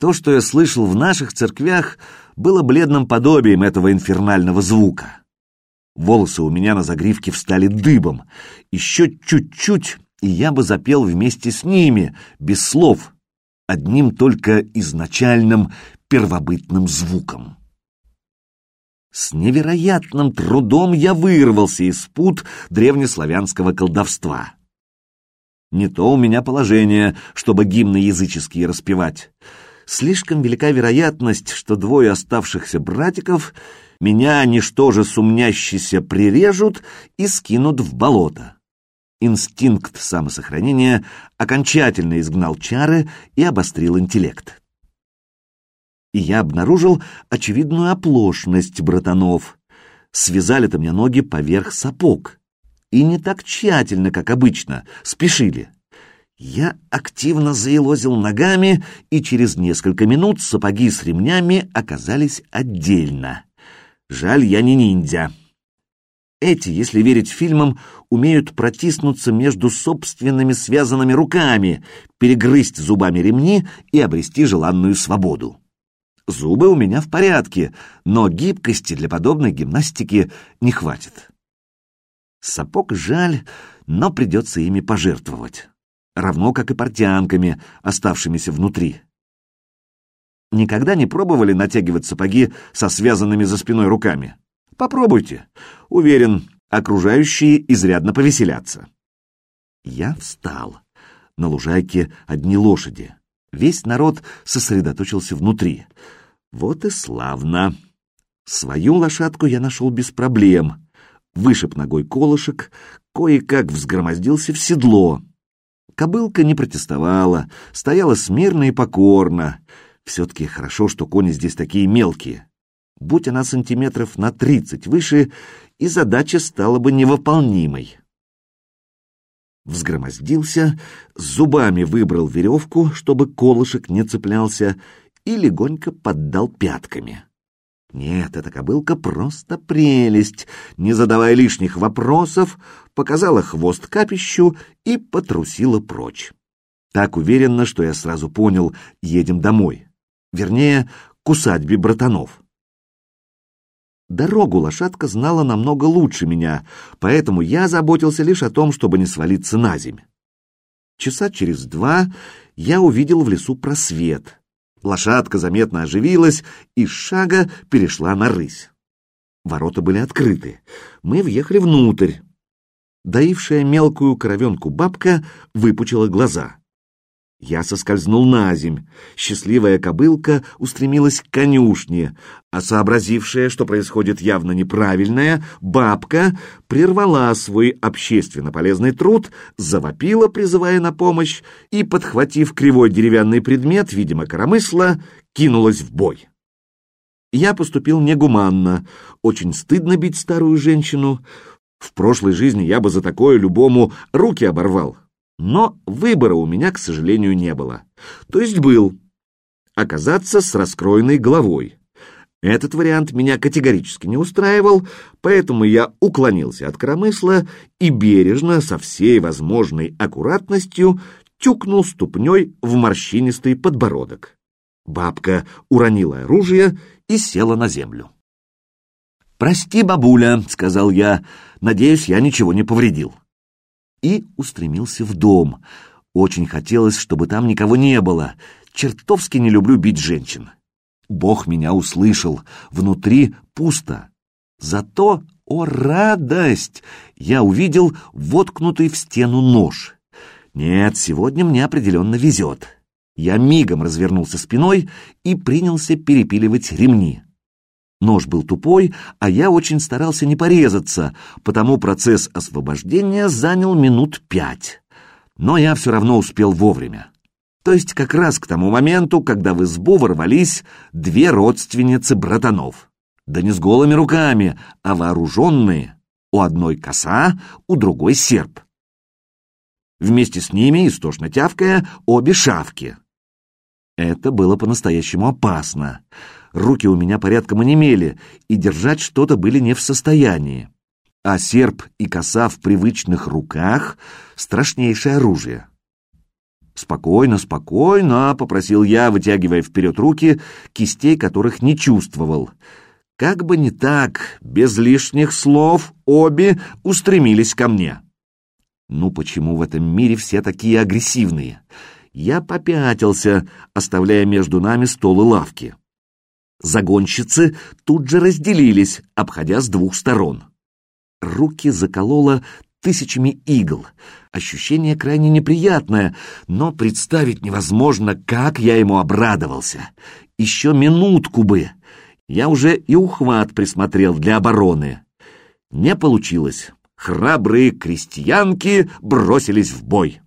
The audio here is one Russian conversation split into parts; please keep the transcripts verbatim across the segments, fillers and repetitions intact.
То, что я слышал в наших церквях, было бледным подобием этого инфернального звука. Волосы у меня на загривке встали дыбом. Еще чуть-чуть, и я бы запел вместе с ними, без слов, одним только изначальным первобытным звуком. С невероятным трудом я вырвался из пут древнеславянского колдовства. Не то у меня положение, чтобы гимны языческие распевать. Слишком велика вероятность, что двое оставшихся братиков меня, ничтоже сумнящийся, прирежут и скинут в болото. Инстинкт самосохранения окончательно изгнал чары и обострил интеллект. И я обнаружил очевидную оплошность братанов. Связали-то мне ноги поверх сапог. И не так тщательно, как обычно, спешили. Я активно заелозил ногами, и через несколько минут сапоги с ремнями оказались отдельно. Жаль, я не ниндзя. Эти, если верить фильмам, умеют протиснуться между собственными связанными руками, перегрызть зубами ремни и обрести желанную свободу. Зубы у меня в порядке, но гибкости для подобной гимнастики не хватит. Сапог жаль, но придется ими пожертвовать. Равно как и портянками, оставшимися внутри. Никогда не пробовали натягивать сапоги со связанными за спиной руками? Попробуйте. Уверен, окружающие изрядно повеселятся. Я встал. На лужайке одни лошади. Весь народ сосредоточился внутри. Вот и славно. Свою лошадку я нашел без проблем. Вышиб ногой колышек, кое-как взгромоздился в седло. Кобылка не протестовала, стояла смирно и покорно. Все-таки хорошо, что кони здесь такие мелкие. Будь она сантиметров на тридцать выше, и задача стала бы невыполнимой. Взгромоздился, зубами выбрал веревку, чтобы колышек не цеплялся, и легонько поддал пятками. Нет, эта кобылка просто прелесть, не задавая лишних вопросов, показала хвост капищу и потрусила прочь. Так уверенно, что я сразу понял, едем домой. Вернее, к усадьбе братанов. Дорогу лошадка знала намного лучше меня, поэтому я заботился лишь о том, чтобы не свалиться на земь. Часа через два я увидел в лесу просвет. Лошадка заметно оживилась и с шага перешла на рысь. Ворота были открыты. Мы въехали внутрь. Доившая мелкую коровенку бабка выпучила глаза. Я соскользнул на земь. Счастливая кобылка устремилась к конюшне, а сообразившая, что происходит явно неправильное, бабка прервала свой общественно полезный труд, завопила, призывая на помощь, и, подхватив кривой деревянный предмет, видимо, коромысла, кинулась в бой. Я поступил негуманно. Очень стыдно бить старую женщину. В прошлой жизни я бы за такое любому руки оборвал. Но выбора у меня, к сожалению, не было. То есть был. Оказаться с раскроенной головой. Этот вариант меня категорически не устраивал, поэтому я уклонился от коромысла и бережно, со всей возможной аккуратностью, тюкнул ступней в морщинистый подбородок. Бабка уронила оружие и села на землю. «Прости, бабуля», — сказал я, — «надеюсь, я ничего не повредил». И устремился в дом. Очень хотелось, чтобы там никого не было. Чертовски не люблю бить женщин. Бог меня услышал. Внутри пусто. Зато, о радость, я увидел воткнутый в стену нож. Нет, сегодня мне определенно везет. Я мигом развернулся спиной и принялся перепиливать ремни. Нож был тупой, а я очень старался не порезаться, потому процесс освобождения занял минут пять. Но я все равно успел вовремя. То есть как раз к тому моменту, когда в избу ворвались две родственницы братанов. Да не с голыми руками, а вооруженные. У одной коса, у другой серп. Вместе с ними, истошно тявкая, обе шавки. Это было по-настоящему опасно. Руки у меня порядком онемели, и держать что-то были не в состоянии. А серп и коса в привычных руках — страшнейшее оружие. «Спокойно, спокойно», — попросил я, вытягивая вперед руки, кистей которых не чувствовал. Как бы не так, без лишних слов обе устремились ко мне. Ну почему в этом мире все такие агрессивные? Я попятился, оставляя между нами стол и лавки. Загонщицы тут же разделились, обходя с двух сторон. Руки закололо тысячами игл. Ощущение крайне неприятное, но представить невозможно, как я ему обрадовался. Еще минутку бы. Я уже и ухват присмотрел для обороны. Не получилось. Храбрые крестьянки бросились в бой.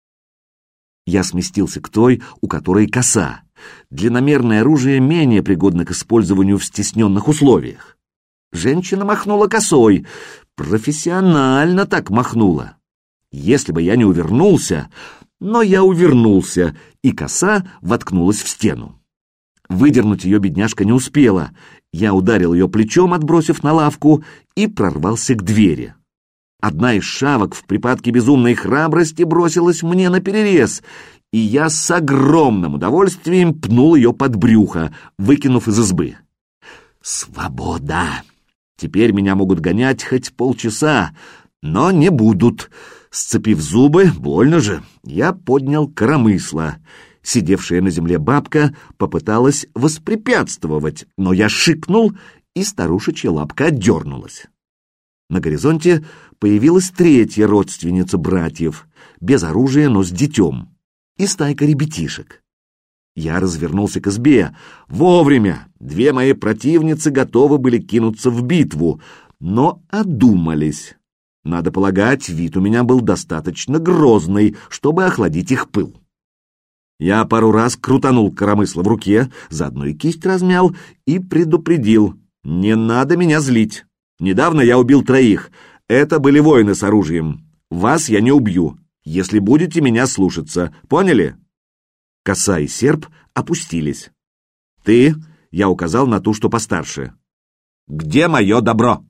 Я сместился к той, у которой коса. Длинномерное оружие менее пригодно к использованию в стесненных условиях. Женщина махнула косой. Профессионально так махнула. Если бы я не увернулся, но я увернулся, и коса воткнулась в стену. Выдернуть ее бедняжка не успела. Я ударил ее плечом, отбросив на лавку, и прорвался к двери. Одна из шавок в припадке безумной храбрости бросилась мне наперерез, и я с огромным удовольствием пнул ее под брюхо, выкинув из избы. Свобода! Теперь меня могут гонять хоть полчаса, но не будут. Сцепив зубы, больно же, я поднял коромысло. Сидевшая на земле бабка попыталась воспрепятствовать, но я шикнул, и старушечья лапка отдернулась. На горизонте появилась третья родственница братьев, без оружия, но с детем, и стайка ребятишек. Я развернулся к избе. Вовремя! Две мои противницы готовы были кинуться в битву, но одумались. Надо полагать, вид у меня был достаточно грозный, чтобы охладить их пыл. Я пару раз крутанул коромысло в руке, заодно и кисть размял, и предупредил: «Не надо меня злить. Недавно я убил троих. Это были воины с оружием. Вас я не убью, если будете меня слушаться. Поняли?» Коса и серп опустились. «Ты», — я указал на ту, что постарше, — «где мое добро?»